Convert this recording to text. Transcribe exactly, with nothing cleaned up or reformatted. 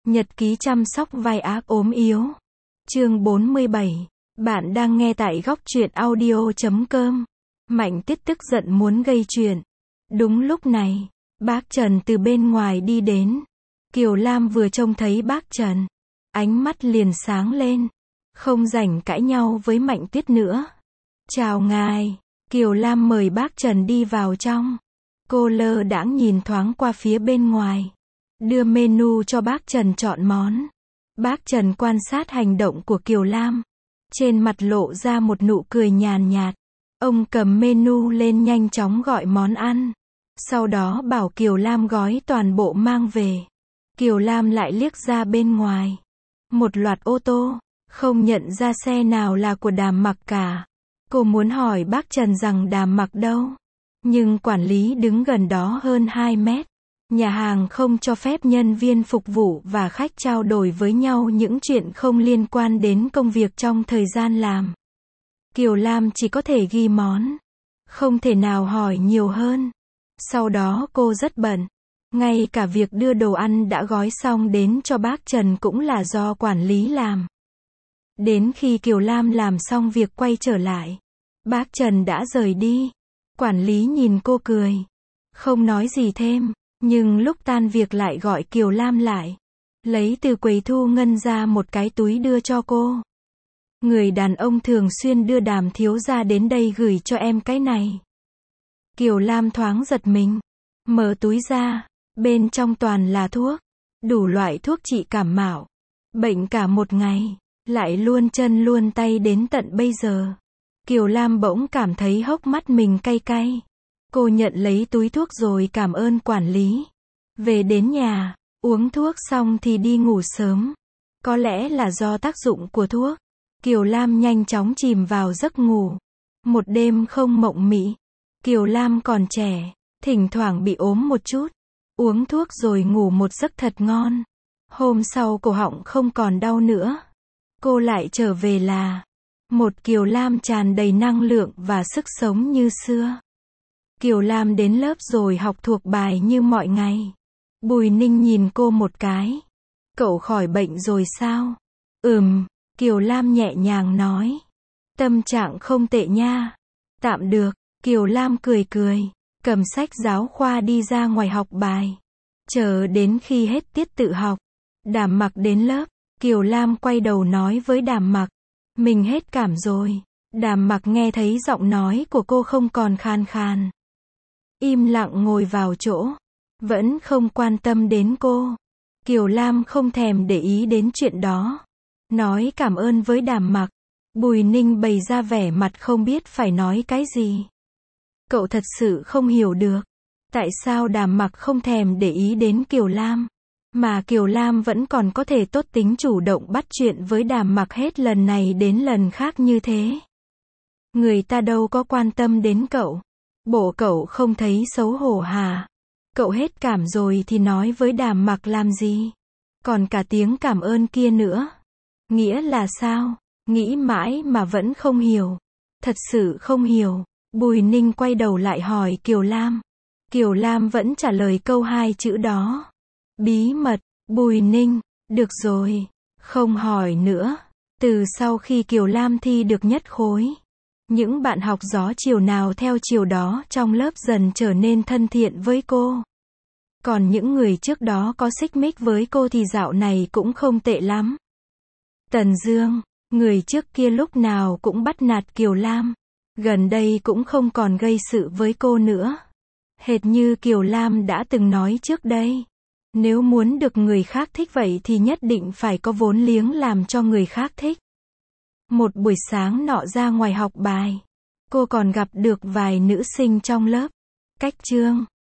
Nhật ký chăm sóc vai ác ốm yếu. Chương bốn mươi bảy. Bạn đang nghe tại góc truyện audio chấm com. Mạnh Tiết tức giận muốn gây chuyện. Đúng lúc này, bác Trần từ bên ngoài đi đến. Kiều Lam vừa trông thấy bác Trần, ánh mắt liền sáng lên. Không rảnh cãi nhau với Mạnh Tiết nữa. Chào ngài. Kiều Lam mời bác Trần đi vào trong. Cô lơ đãng nhìn thoáng qua phía bên ngoài. Đưa menu cho bác Trần chọn món. Bác Trần quan sát hành động của Kiều Lam. Trên mặt lộ ra một nụ cười nhàn nhạt. Ông cầm menu lên nhanh chóng gọi món ăn. Sau đó bảo Kiều Lam gói toàn bộ mang về. Kiều Lam lại liếc ra bên ngoài. Một loạt ô tô, không nhận ra xe nào là của Đàm Mặc cả. Cô muốn hỏi bác Trần rằng Đàm Mặc đâu. Nhưng quản lý đứng gần đó hơn hai mét. Nhà hàng không cho phép nhân viên phục vụ và khách trao đổi với nhau những chuyện không liên quan đến công việc trong thời gian làm. Kiều Lam chỉ có thể ghi món. Không thể nào hỏi nhiều hơn. Sau đó cô rất bận. Ngay cả việc đưa đồ ăn đã gói xong đến cho bác Trần cũng là do quản lý làm. Đến khi Kiều Lam làm xong việc quay trở lại, bác Trần đã rời đi. Quản lý nhìn cô cười. Không nói gì thêm. Nhưng lúc tan việc lại gọi Kiều Lam lại. Lấy từ quầy thu ngân ra một cái túi đưa cho cô. Người đàn ông thường xuyên đưa Đàm thiếu gia đến đây gửi cho em cái này. Kiều Lam thoáng giật mình. Mở túi ra. Bên trong toàn là thuốc. Đủ loại thuốc trị cảm mạo. Bệnh cả một ngày. Lại luôn chân luôn tay đến tận bây giờ. Kiều Lam bỗng cảm thấy hốc mắt mình cay cay. Cô nhận lấy túi thuốc rồi cảm ơn quản lý. Về đến nhà, uống thuốc xong thì đi ngủ sớm. Có lẽ là do tác dụng của thuốc. Kiều Lam nhanh chóng chìm vào giấc ngủ. Một đêm không mộng mị. Kiều Lam còn trẻ, thỉnh thoảng bị ốm một chút. Uống thuốc rồi ngủ một giấc thật ngon. Hôm sau cổ họng không còn đau nữa. Cô lại trở về là một Kiều Lam tràn đầy năng lượng và sức sống như xưa. Kiều Lam đến lớp rồi học thuộc bài như mọi ngày. Bùi Ninh nhìn cô một cái. Cậu khỏi bệnh rồi sao? Ừm, Kiều Lam nhẹ nhàng nói. Tâm trạng không tệ nha. Tạm được, Kiều Lam cười cười. Cầm sách giáo khoa đi ra ngoài học bài. Chờ đến khi hết tiết tự học. Đàm Mặc đến lớp. Kiều Lam quay đầu nói với Đàm Mặc. Mình hết cảm rồi. Đàm Mặc nghe thấy giọng nói của cô không còn khan khan. Im lặng ngồi vào chỗ. Vẫn không quan tâm đến cô. Kiều Lam không thèm để ý đến chuyện đó. Nói cảm ơn với Đàm Mặc. Bùi Ninh bày ra vẻ mặt không biết phải nói cái gì. Cậu thật sự không hiểu được. Tại sao Đàm Mặc không thèm để ý đến Kiều Lam. Mà Kiều Lam vẫn còn có thể tốt tính chủ động bắt chuyện với Đàm Mặc hết lần này đến lần khác như thế. Người ta đâu có quan tâm đến cậu. Bộ cậu không thấy xấu hổ hả? Cậu hết cảm rồi thì nói với Đàm Mặc làm gì? Còn cả tiếng cảm ơn kia nữa. Nghĩa là sao? Nghĩ mãi mà vẫn không hiểu. Thật sự không hiểu. Bùi Ninh quay đầu lại hỏi Kiều Lam. Kiều Lam vẫn trả lời câu hai chữ đó. Bí mật. Bùi Ninh. Được rồi. Không hỏi nữa. Từ sau khi Kiều Lam thi được nhất khối, những bạn học gió chiều nào theo chiều đó trong lớp dần trở nên thân thiện với cô. Còn những người trước đó có xích mích với cô thì dạo này cũng không tệ lắm. Tần Dương, người trước kia lúc nào cũng bắt nạt Kiều Lam, gần đây cũng không còn gây sự với cô nữa. Hệt như Kiều Lam đã từng nói trước đây. Nếu muốn được người khác thích vậy thì nhất định phải có vốn liếng làm cho người khác thích. Một buổi sáng nọ ra ngoài học bài, cô còn gặp được vài nữ sinh trong lớp. Cách chương